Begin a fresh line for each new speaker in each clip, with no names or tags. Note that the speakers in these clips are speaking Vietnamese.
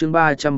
chương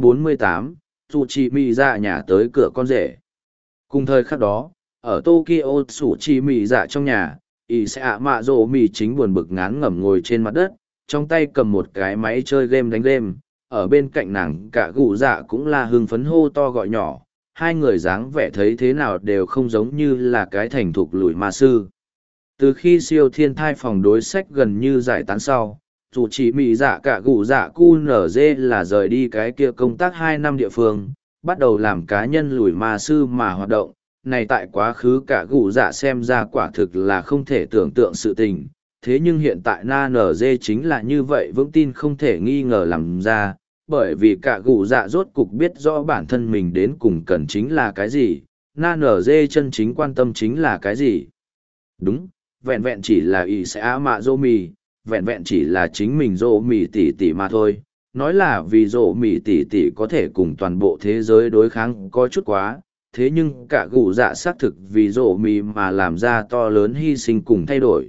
348, dù chị mị dạ nhà tới cửa con rể. Cùng thời khắc đó, ở Tokyo sủ chị mị dạ trong nhà, ỷ sẽ ạ mạ rộ mị chính buồn bực ngán ngẩm ngồi trên mặt đất, trong tay cầm một cái máy chơi game đánh game. Ở bên cạnh nàng cả gù dạ cũng là hưng phấn hô to gọi nhỏ, hai người dáng vẻ thấy thế nào đều không giống như là cái thành thục lùi ma sư. Từ khi siêu thiên thai phòng đối sách gần như giải tán sau, dù chỉ mị dạ cả gù dạ cu nở dê là rời đi cái kia công tác 2 năm địa phương, bắt đầu làm cá nhân lùi ma sư mà hoạt động. Này tại quá khứ cả gù dạ xem ra quả thực là không thể tưởng tượng sự tình, thế nhưng hiện tại na nở dê chính là như vậy vững tin không thể nghi ngờ làm ra, bởi vì cả gù dạ rốt cục biết rõ bản thân mình đến cùng cần chính là cái gì, na nở dê chân chính quan tâm chính là cái gì. Đúng, vẹn vẹn chỉ là ý sẽ á mạ dô mì, vẹn vẹn chỉ là chính mình dô mì tỉ tỉ mà thôi. Nói là vì dô mì tỉ tỉ có thể cùng toàn bộ thế giới đối kháng có chút quá, thế nhưng cả gù dạ xác thực vì dô mì mà làm ra to lớn hy sinh cùng thay đổi.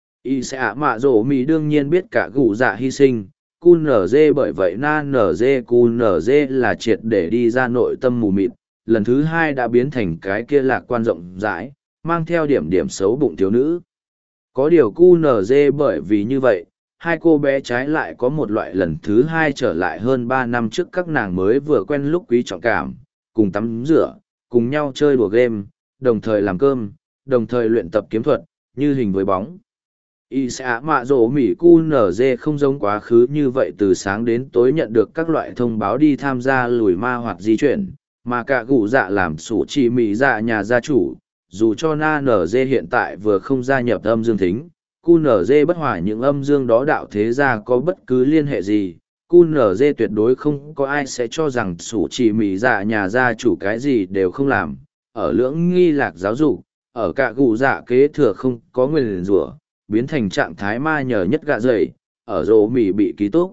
Ý sẽ á mạ dô mì đương nhiên biết cả gù dạ hy sinh. QNZ bởi vậy na NG QNZ là triệt để đi ra nội tâm mù mịt, lần thứ hai đã biến thành cái kia lạc quan rộng rãi, mang theo điểm điểm xấu bụng thiếu nữ. Có điều QNZ bởi vì như vậy, hai cô bé trái lại có một loại lần thứ hai trở lại hơn 3 năm trước các nàng mới vừa quen lúc quý trọng cảm, cùng tắm rửa, cùng nhau chơi đùa game, đồng thời làm cơm, đồng thời luyện tập kiếm thuật, như hình với bóng. Y sẽ mạ rổ mỉ cu nở dê không giống quá khứ như vậy từ sáng đến tối nhận được các loại thông báo đi tham gia lùi ma hoặc di chuyển, mà cả gù dạ làm sủ chỉ mỉ dạ nhà gia chủ, dù cho na nở dê hiện tại vừa không gia nhập âm dương thính, cu nở dê bất hòa những âm dương đó đạo thế gia có bất cứ liên hệ gì, cu nở dê tuyệt đối không có ai sẽ cho rằng sủ chỉ mỉ dạ nhà gia chủ cái gì đều không làm, ở lưỡng nghi lạc giáo dục, ở cả gù dạ kế thừa không có nguyền rủa biến thành trạng thái ma nhờ nhất gạ dậy, ở rổ mỉ bị ký túc.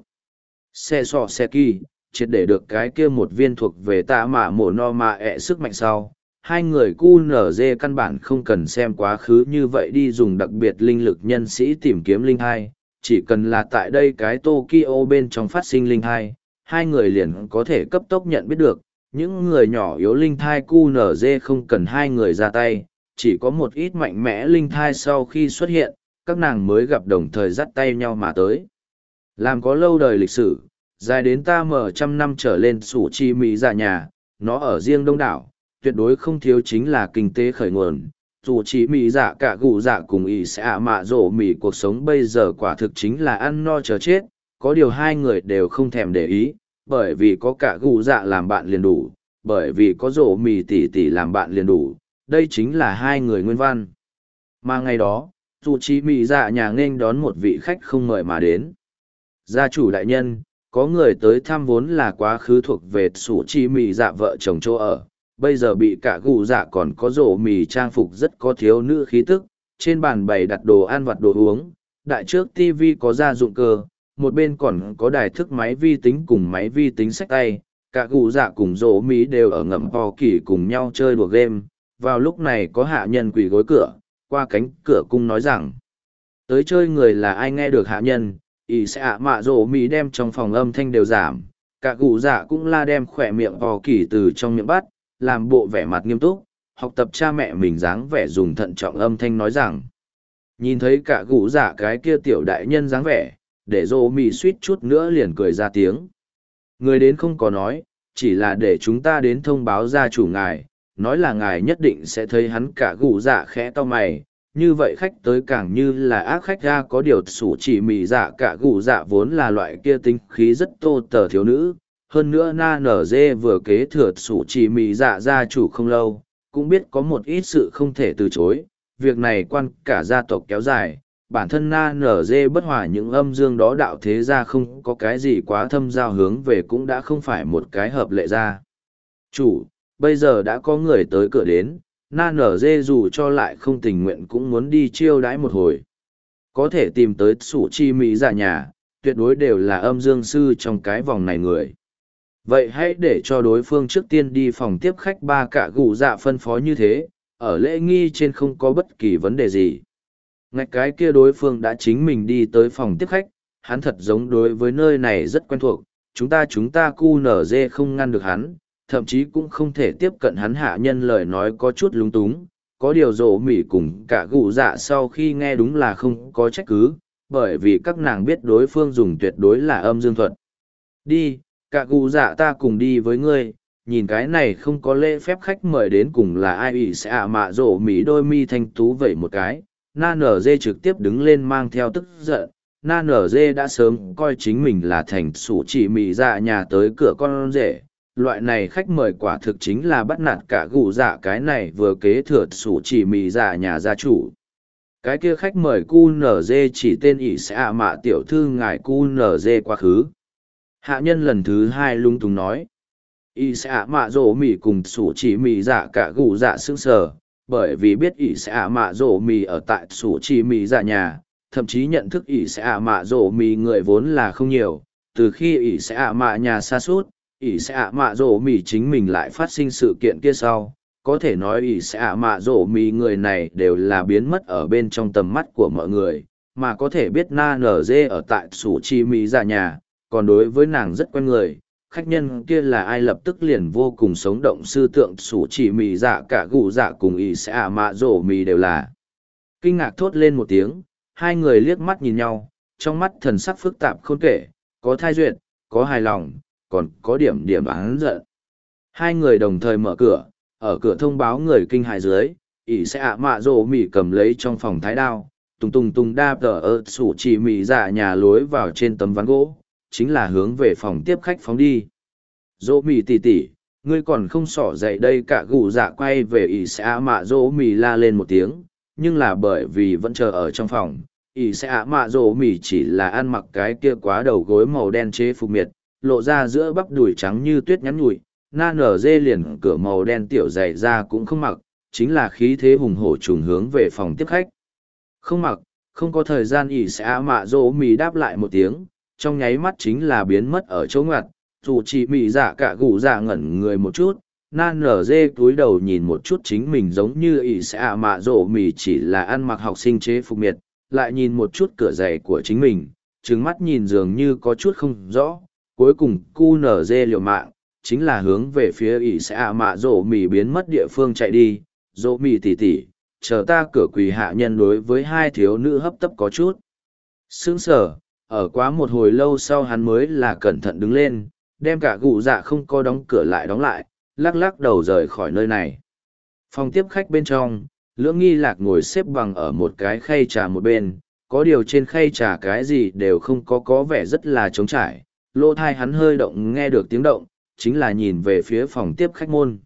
Xe sọ xe kỳ, triệt để được cái kia một viên thuộc về tạ mạ mổ no mạ ẹ sức mạnh sau. Hai người cu nở dê căn bản không cần xem quá khứ như vậy đi dùng đặc biệt linh lực nhân sĩ tìm kiếm linh hai, chỉ cần là tại đây cái Tokyo bên trong phát sinh linh hai, hai người liền có thể cấp tốc nhận biết được, những người nhỏ yếu linh thai cu nở dê không cần hai người ra tay, chỉ có một ít mạnh mẽ linh thai sau khi xuất hiện, các nàng mới gặp đồng thời dắt tay nhau mà tới. Làm có lâu đời lịch sử, dài đến ta mở 100 năm trở lên sủ chi mỹ dạ nhà, nó ở riêng đông đảo, tuyệt đối không thiếu chính là kinh tế khởi nguồn. Dù chỉ mỹ dạ cả gù dạ cùng ý sẽ ạ mạ rổ mỹ cuộc sống bây giờ quả thực chính là ăn no chờ chết, có điều hai người đều không thèm để ý, bởi vì có cả gù dạ làm bạn liền đủ, bởi vì có rổ mì tỷ tỷ làm bạn liền đủ, đây chính là hai người nguyên văn. Mà ngày đó, dù chỉ mỹ dạ nhà nghênh đón một vị khách không mời mà đến. Gia chủ đại nhân, có người tới thăm vốn là quá khứ thuộc về sủ chi mỹ dạ vợ chồng chỗ ở, bây giờ bị cả gù dạ còn có rổ mì trang phục rất có thiếu nữ khí tức, trên bàn bày đặt đồ ăn vặt đồ uống, đại trước tivi có gia dụng cơ, một bên còn có đài thức máy vi tính cùng máy vi tính xách tay, cả gù dạ cùng rổ mì đều ở ngậm po kỳ cùng nhau chơi đùa game, vào lúc này có hạ nhân quỳ gối cửa, qua cánh cửa cung nói rằng, tới chơi người là ai nghe được hạ nhân, ý sẽ ạ mạ rổ mì đem trong phòng âm thanh đều giảm, cả gù dạ cũng la đem khỏe miệng po kỳ từ trong miệng bắt, làm bộ vẻ mặt nghiêm túc, học tập cha mẹ mình dáng vẻ dùng thận trọng âm thanh nói rằng. Nhìn thấy cả gũ giả cái kia tiểu đại nhân dáng vẻ, để rô mì suýt chút nữa liền cười ra tiếng. Người đến không có nói, chỉ là để chúng ta đến thông báo gia chủ ngài, nói là ngài nhất định sẽ thấy hắn cả gũ giả khẽ to mày. Như vậy khách tới càng như là ác khách ra có điều sủ chỉ mì dạ cả gũ dạ vốn là loại kia tinh khí rất tô tờ thiếu nữ. Hơn nữa na nở dê vừa kế thừa sủ chỉ mì dạ gia chủ không lâu, cũng biết có một ít sự không thể từ chối. Việc này quan cả gia tộc kéo dài, bản thân na nở dê bất hòa những âm dương đó đạo thế gia không có cái gì quá thâm giao hướng về cũng đã không phải một cái hợp lệ gia. Chủ, bây giờ đã có người tới cửa đến, na nở dê dù cho lại không tình nguyện cũng muốn đi chiêu đãi một hồi. Có thể tìm tới sủ chi mỹ dạ nhà, tuyệt đối đều là âm dương sư trong cái vòng này người. Vậy hãy để cho đối phương trước tiên đi phòng tiếp khách ba cả gù dạ phân phó như thế, ở lễ nghi trên không có bất kỳ vấn đề gì. Ngạch cái kia đối phương đã chính mình đi tới phòng tiếp khách, hắn thật giống đối với nơi này rất quen thuộc, chúng ta QNZ không ngăn được hắn, thậm chí cũng không thể tiếp cận hắn. Hạ nhân lời nói có chút lúng túng, có điều rổ mỉ cùng cả gù dạ sau khi nghe đúng là không có trách cứ, bởi vì các nàng biết đối phương dùng tuyệt đối là âm dương thuật. Đi, cả gù dạ ta cùng đi với ngươi, nhìn cái này không có lễ phép khách mời đến cùng là ai. Ỷ sẽ mạ rổ mỉ đôi mi thanh tú vẩy một cái, na nở dê trực tiếp đứng lên mang theo tức giận. Na nở dê đã sớm coi chính mình là thành sủ chỉ mỉ dạ nhà tới cửa con rể, loại này khách mời quả thực chính là bắt nạt cả gù dạ cái này vừa kế thừa sủ chỉ mì dạ nhà gia chủ. Cái kia khách mời QNZ chỉ tên ỷ sẽ mạ tiểu thư ngài QNZ quá khứ. Hạ nhân lần thứ hai lung túng nói. Ỷ sẽ mạ rổ mì cùng sủ chỉ mì dạ cả gù dạ sững sờ, bởi vì biết ỷ sẽ mạ rổ mì ở tại sủ chỉ mì dạ nhà, thậm chí nhận thức ỷ sẽ mạ rổ mì người vốn là không nhiều. Từ khi ỷ sẽ mạ nhà xa suốt, ỷ sẽ ạ mạ rổ mì chính mình lại phát sinh sự kiện kia sau, có thể nói ỷ sẽ ạ mạ rổ mì người này đều là biến mất ở bên trong tầm mắt của mọi người, mà có thể biết na nở dê ở tại sủ chi mì ra nhà, còn đối với nàng rất quen người. Khách nhân kia là ai lập tức liền vô cùng sống động sư tượng sủ chỉ mì dạ cả gù dạ cùng ỷ sẽ ạ mạ rổ mì đều là kinh ngạc thốt lên một tiếng. Hai người liếc mắt nhìn nhau, trong mắt thần sắc phức tạp khôn kể, có thai duyệt, có hài lòng, còn có điểm điểm oán giận. Hai người đồng thời mở cửa, ở cửa thông báo người kinh hại dưới, ỷ sẽ ạ mạ rổ mỉ cầm lấy trong phòng thái đao, tung tung đa tờ sủ chỉ mỉ dạ nhà lối vào trên tấm ván gỗ, chính là hướng về phòng tiếp khách phóng đi. Rổ mỉ tỉ tỉ, ngươi còn không xỏ dậy đây. Cả gù dạ quay về ỷ sẽ ạ mạ rổ mỉ la lên một tiếng, nhưng là bởi vì vẫn chờ ở trong phòng, ỷ sẽ ạ mạ rổ mỉ chỉ là ăn mặc cái kia quá đầu gối màu đen chế phục miệt, lộ ra giữa bắp đùi trắng như tuyết nhắn nhụi. Na nở dê liền cửa màu đen tiểu dày ra cũng không mặc, chính là khí thế hùng hổ trùng hướng về phòng tiếp khách. Không mặc, không có thời gian. Ỷ sẽ mạ rỗ mì đáp lại một tiếng, trong nháy mắt chính là biến mất ở chỗ ngoặt. Dù chỉ mì dạ cả gù dạ ngẩn người một chút, na nở dê cúi đầu nhìn một chút chính mình giống như ỷ sẽ mạ rỗ mì chỉ là ăn mặc học sinh chế phục miệt, lại nhìn một chút cửa giày của chính mình, trừng mắt nhìn dường như có chút không rõ. Cuối cùng QNZ liều mạng, chính là hướng về phía ỷ sẽ mạ rổ mì biến mất địa phương chạy đi. Rổ mì tỉ tỉ, chờ ta. Cửa quỳ hạ nhân đối với hai thiếu nữ hấp tấp có chút sững sờ, ở quá một hồi lâu sau hắn mới là cẩn thận đứng lên, đem cả gù dạ không có đóng cửa lại đóng lại, lắc lắc đầu rời khỏi nơi này. Phòng tiếp khách bên trong, Lưỡng Nghi Lạc ngồi xếp bằng ở một cái khay trà một bên, có điều trên khay trà cái gì đều không có vẻ rất là trống trải. Lỗ thai hắn hơi động nghe được tiếng động, chính là nhìn về phía phòng tiếp khách môn.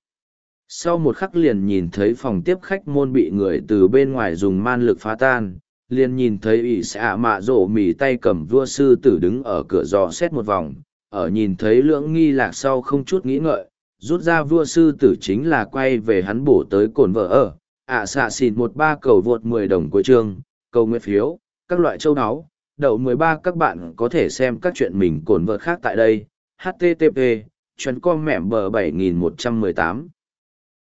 Sau một khắc liền nhìn thấy phòng tiếp khách môn bị người từ bên ngoài dùng man lực phá tan, liền nhìn thấy ỷ sẽ ạ mạ rổ mì tay cầm vua sư tử đứng ở cửa dò xét một vòng, ở nhìn thấy Lưỡng Nghi Lạc sau không chút nghĩ ngợi, rút ra vua sư tử chính là quay về hắn bổ tới cồn vợ ở. Xạ xịn 13 cầu vượt 10 đồng của chương, cầu nguyện phiếu, các loại châu áo. Đậu 13 các bạn có thể xem các chuyện mình cồn vợt khác tại đây. http://com mẻm bờ 7118